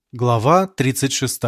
Глава 36.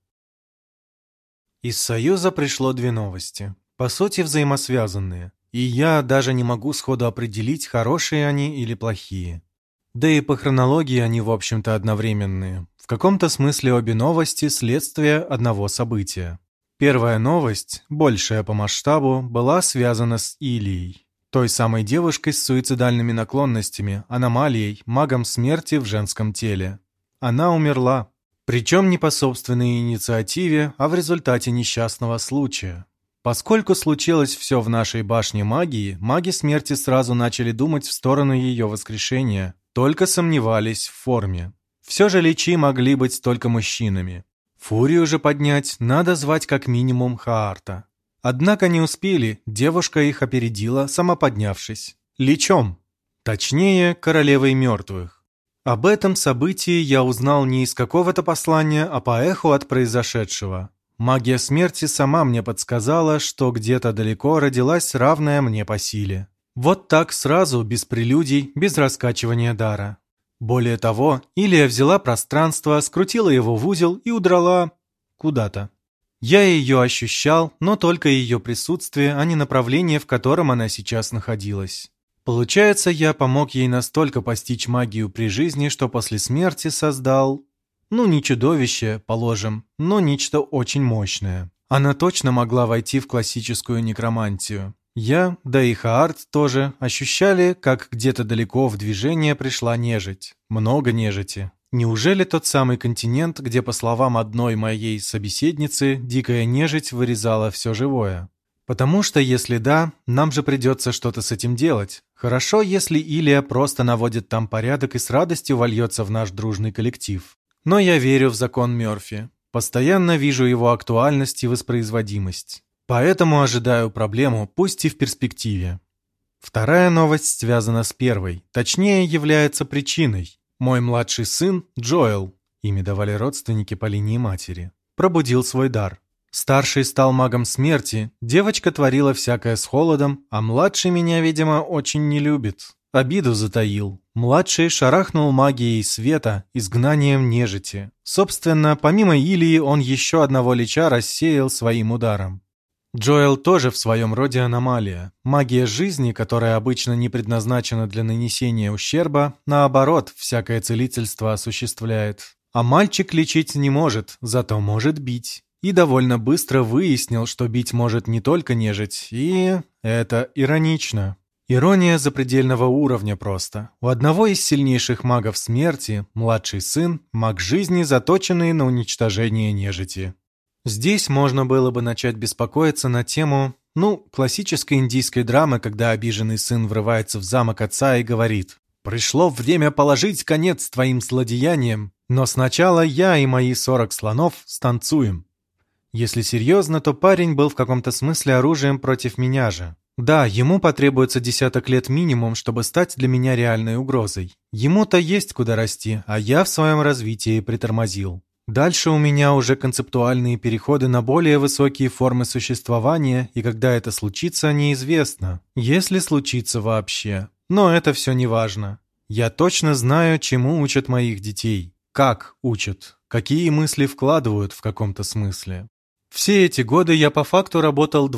Из Союза пришло две новости, по сути взаимосвязанные, и я даже не могу сходу определить, хорошие они или плохие. Да и по хронологии они, в общем-то, одновременные. В каком-то смысле обе новости – следствие одного события. Первая новость, большая по масштабу, была связана с Илией, той самой девушкой с суицидальными наклонностями, аномалией, магом смерти в женском теле. Она умерла. Причем не по собственной инициативе, а в результате несчастного случая. Поскольку случилось все в нашей башне магии, маги смерти сразу начали думать в сторону ее воскрешения, только сомневались в форме. Все же личи могли быть только мужчинами. Фурию же поднять надо звать как минимум Хаарта. Однако не успели, девушка их опередила, сама поднявшись. Личом. Точнее, королевой мертвых. Об этом событии я узнал не из какого-то послания, а по эху от произошедшего. Магия смерти сама мне подсказала, что где-то далеко родилась равная мне по силе. Вот так сразу, без прелюдий, без раскачивания дара. Более того, Илия взяла пространство, скрутила его в узел и удрала куда-то. Я ее ощущал, но только ее присутствие, а не направление, в котором она сейчас находилась. Получается, я помог ей настолько постичь магию при жизни, что после смерти создал... не чудовище, положим, но нечто очень мощное. Она точно могла войти в классическую некромантию. Я, да и Хаарт тоже, ощущали, как где-то далеко в движение пришла нежить. Много нежити. Неужели тот самый континент, где, по словам одной моей собеседницы, дикая нежить вырезала все живое? Потому что, если да, нам же придется что-то с этим делать. Хорошо, если Илия просто наводит там порядок и с радостью вольется в наш дружный коллектив. Но я верю в закон Мёрфи. Постоянно вижу его актуальность и воспроизводимость. Поэтому ожидаю проблему, пусть и в перспективе. Вторая новость связана с первой, точнее является причиной. Мой младший сын, Джоэл, имя давали родственники по линии матери, пробудил свой дар. Старший стал магом смерти, девочка творила всякое с холодом, а младший меня, видимо, очень не любит. Обиду затаил. Младший шарахнул магией света, изгнанием нежити. Собственно, помимо Илии, он еще одного лича рассеял своим ударом. Джоэл тоже в своем роде аномалия. Магия жизни, которая обычно не предназначена для нанесения ущерба, наоборот, всякое целительство осуществляет. А мальчик лечить не может, зато может бить. И довольно быстро выяснил, что бить может не только нежить, и... это иронично. Ирония запредельного уровня просто. У одного из сильнейших магов смерти, младший сын, маг жизни, заточенный на уничтожение нежити. Здесь можно было бы начать беспокоиться на тему, классической индийской драмы, когда обиженный сын врывается в замок отца и говорит: «Пришло время положить конец твоим злодеяниям, но сначала я и мои 40 слонов станцуем». Если серьезно, то парень был в каком-то смысле оружием против меня же. Да, ему потребуется 10 лет минимум, чтобы стать для меня реальной угрозой. Ему-то есть куда расти, а я в своем развитии притормозил. Дальше у меня уже концептуальные переходы на более высокие формы существования, и когда это случится, неизвестно. Если случится вообще. Но это все не важно. Я точно знаю, чему учат моих детей. Как учат. Какие мысли вкладывают в каком-то смысле. Все эти годы я по факту работал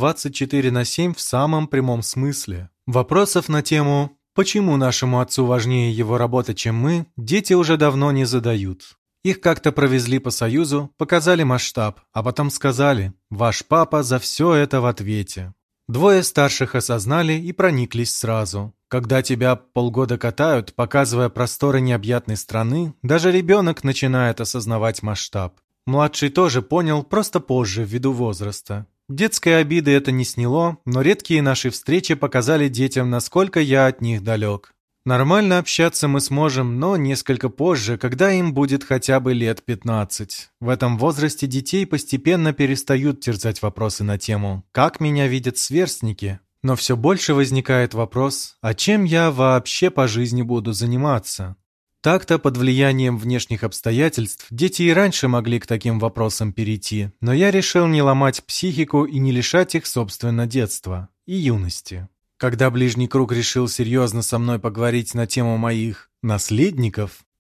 24/7 в самом прямом смысле. Вопросов на тему «почему нашему отцу важнее его работа, чем мы?» дети уже давно не задают. Их как-то провезли по Союзу, показали масштаб, а потом сказали: «Ваш папа за все это в ответе». Двое старших осознали и прониклись сразу. Когда тебя полгода катают, показывая просторы необъятной страны, даже ребенок начинает осознавать масштаб. Младший тоже понял, просто позже, ввиду возраста. Детской обиды это не сняло, но редкие наши встречи показали детям, насколько я от них далек. Нормально общаться мы сможем, но несколько позже, когда им будет хотя бы лет 15. В этом возрасте детей постепенно перестают терзать вопросы на тему «как меня видят сверстники?». Но все больше возникает вопрос, а чем я вообще по жизни буду заниматься? Так-то под влиянием внешних обстоятельств дети и раньше могли к таким вопросам перейти, но я решил не ломать психику и не лишать их, собственно, детства и юности. Когда ближний круг решил серьезно со мной поговорить на тему моих наследников,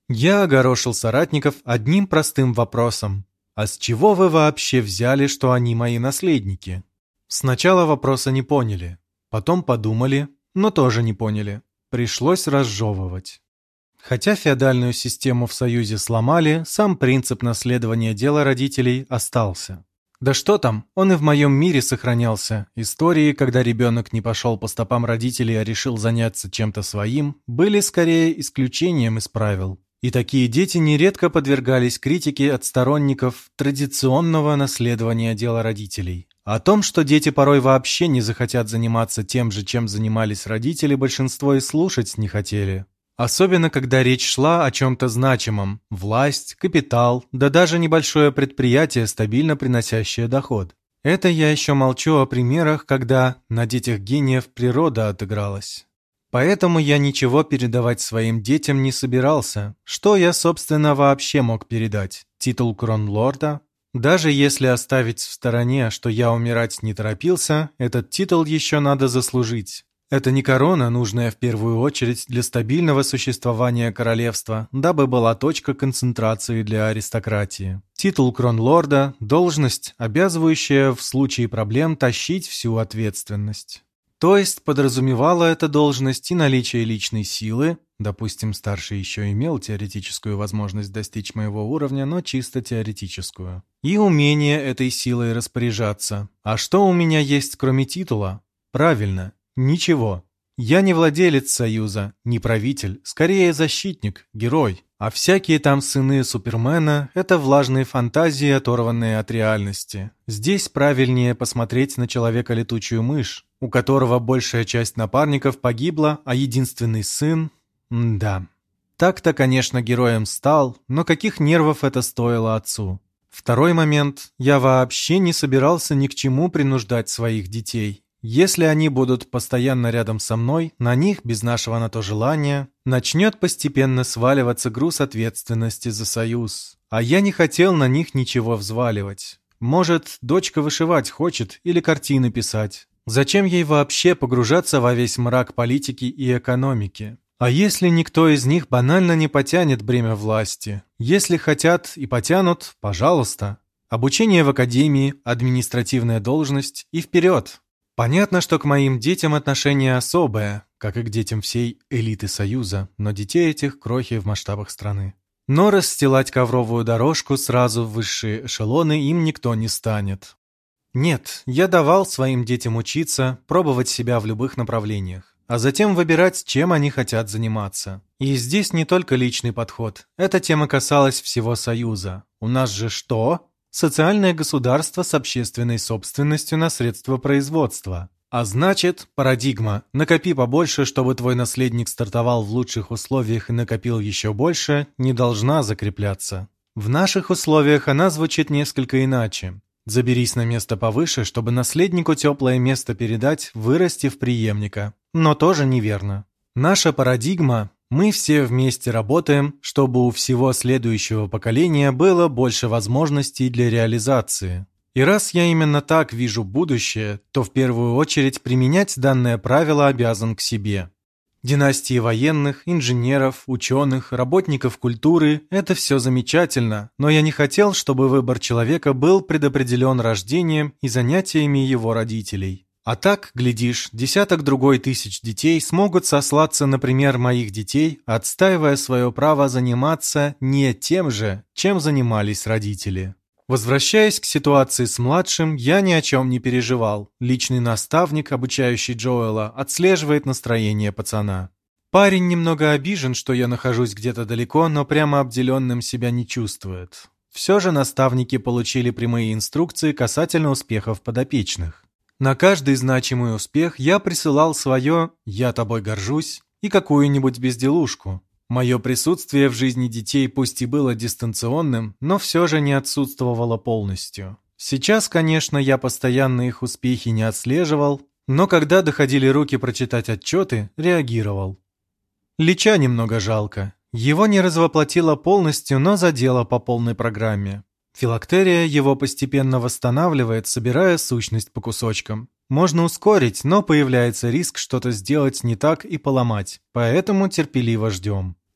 Я огорошил соратников одним простым вопросом. А с чего вы вообще взяли, что они мои наследники? Сначала вопроса не поняли, потом подумали, но тоже не поняли. Пришлось разжевывать. Хотя феодальную систему в Союзе сломали, сам принцип наследования дела родителей остался. Да что там, он и в моем мире сохранялся. Истории, когда ребенок не пошел по стопам родителей, а решил заняться чем-то своим, были скорее исключением из правил. И такие дети нередко подвергались критике от сторонников традиционного наследования дела родителей. О том, что дети порой вообще не захотят заниматься тем же, чем занимались родители, большинство и слушать не хотели. Особенно, когда речь шла о чем-то значимом – власть, капитал, да даже небольшое предприятие, стабильно приносящее доход. Это я еще молчу о примерах, когда на детях гениев природа отыгралась. Поэтому я ничего передавать своим детям не собирался. Что я, собственно, вообще мог передать? Титул кронлорда? Даже если оставить в стороне, что я умирать не торопился, этот титул еще надо заслужить. Это не корона, нужная в первую очередь для стабильного существования королевства, дабы была точка концентрации для аристократии. Титул кронлорда – должность, обязывающая в случае проблем тащить всю ответственность. То есть подразумевала эта должность и наличие личной силы, допустим, старший еще имел теоретическую возможность достичь моего уровня, но чисто теоретическую, и умение этой силой распоряжаться. А что у меня есть кроме титула? Правильно. Ничего. Я не владелец Союза, не правитель, скорее защитник, герой. А всякие там сыны Супермена – это влажные фантазии, оторванные от реальности. Здесь правильнее посмотреть на человека-летучую мышь, у которого большая часть напарников погибла, а единственный сын… Да. Так-то, конечно, героем стал, но каких нервов это стоило отцу? Второй момент. Я вообще не собирался ни к чему принуждать своих детей. Если они будут постоянно рядом со мной, на них, без нашего на то желания, начнет постепенно сваливаться груз ответственности за союз. А я не хотел на них ничего взваливать. Может, дочка вышивать хочет или картины писать. Зачем ей вообще погружаться во весь мрак политики и экономики? А если никто из них банально не потянет бремя власти? Если хотят и потянут, пожалуйста. Обучение в академии, административная должность и вперед. Понятно, что к моим детям отношение особое, как и к детям всей элиты Союза, но детей этих крохи в масштабах страны. Но расстилать ковровую дорожку сразу в высшие эшелоны им никто не станет. Нет, я давал своим детям учиться, пробовать себя в любых направлениях, а затем выбирать, чем они хотят заниматься. И здесь не только личный подход. Эта тема касалась всего Союза. У нас же что? Социальное государство с общественной собственностью на средства производства. А значит, парадигма «накопи побольше, чтобы твой наследник стартовал в лучших условиях и накопил еще больше» не должна закрепляться. В наших условиях она звучит несколько иначе. Заберись на место повыше, чтобы наследнику теплое место передать, вырастив преемника. Но тоже неверно. Наша парадигма – мы все вместе работаем, чтобы у всего следующего поколения было больше возможностей для реализации. И раз я именно так вижу будущее, то в первую очередь применять данное правило обязан к себе. Династии военных, инженеров, ученых, работников культуры – это все замечательно, но я не хотел, чтобы выбор человека был предопределен рождением и занятиями его родителей. А так, глядишь, десяток-другой тысяч детей смогут сослаться на пример моих детей, отстаивая свое право заниматься не тем же, чем занимались родители. Возвращаясь к ситуации с младшим, я ни о чем не переживал. Личный наставник, обучающий Джоэла, отслеживает настроение пацана. Парень немного обижен, что я нахожусь где-то далеко, но прямо обделенным себя не чувствует. Все же наставники получили прямые инструкции касательно успехов подопечных. На каждый значимый успех я присылал свое «я тобой горжусь» и какую-нибудь безделушку. Мое присутствие в жизни детей пусть и было дистанционным, но все же не отсутствовало полностью. Сейчас, конечно, я постоянно их успехи не отслеживал, но когда доходили руки прочитать отчеты, реагировал. Лича немного жалко. Его не развоплотило полностью, но задело по полной программе. Филактерия его постепенно восстанавливает, собирая сущность по кусочкам. Можно ускорить, но появляется риск что-то сделать не так и поломать, поэтому терпеливо ждем.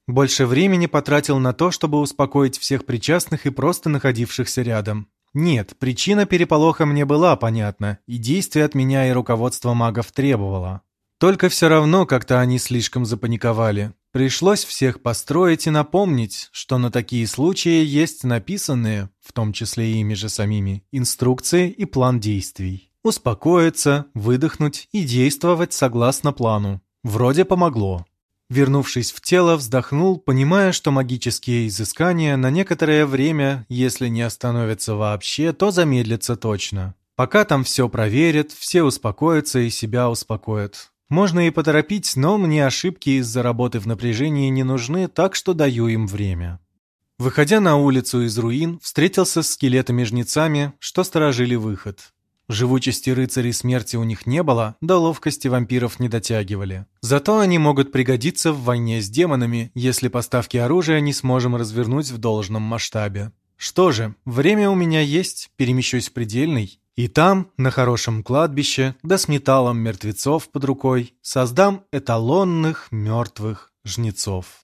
Больше времени потратил на то, чтобы успокоить всех причастных и просто находившихся рядом. Нет, причина переполоха мне была понятна, и действия от меня и руководства магов требовало. Только все равно как-то они слишком запаниковали. Пришлось всех построить и напомнить, что на такие случаи есть написанные, в том числе и ими же самими, инструкции и план действий. Успокоиться, выдохнуть и действовать согласно плану. Вроде помогло. Вернувшись в тело, вздохнул, понимая, что магические изыскания на некоторое время, если не остановятся вообще, то замедлятся точно. Пока там все проверят, все успокоятся и себя успокоят. Можно и поторопить, но мне ошибки из-за работы в напряжении не нужны, так что даю им время. Выходя на улицу из руин, встретился с скелетами-жнецами, что сторожили выход. Живучести рыцарей смерти у них не было, до ловкости вампиров не дотягивали. Зато они могут пригодиться в войне с демонами, если поставки оружия не сможем развернуть в должном масштабе. Что же, время у меня есть, перемещусь в Предельный. И там, на хорошем кладбище, да с металлом мертвецов под рукой, создам эталонных мертвых жнецов.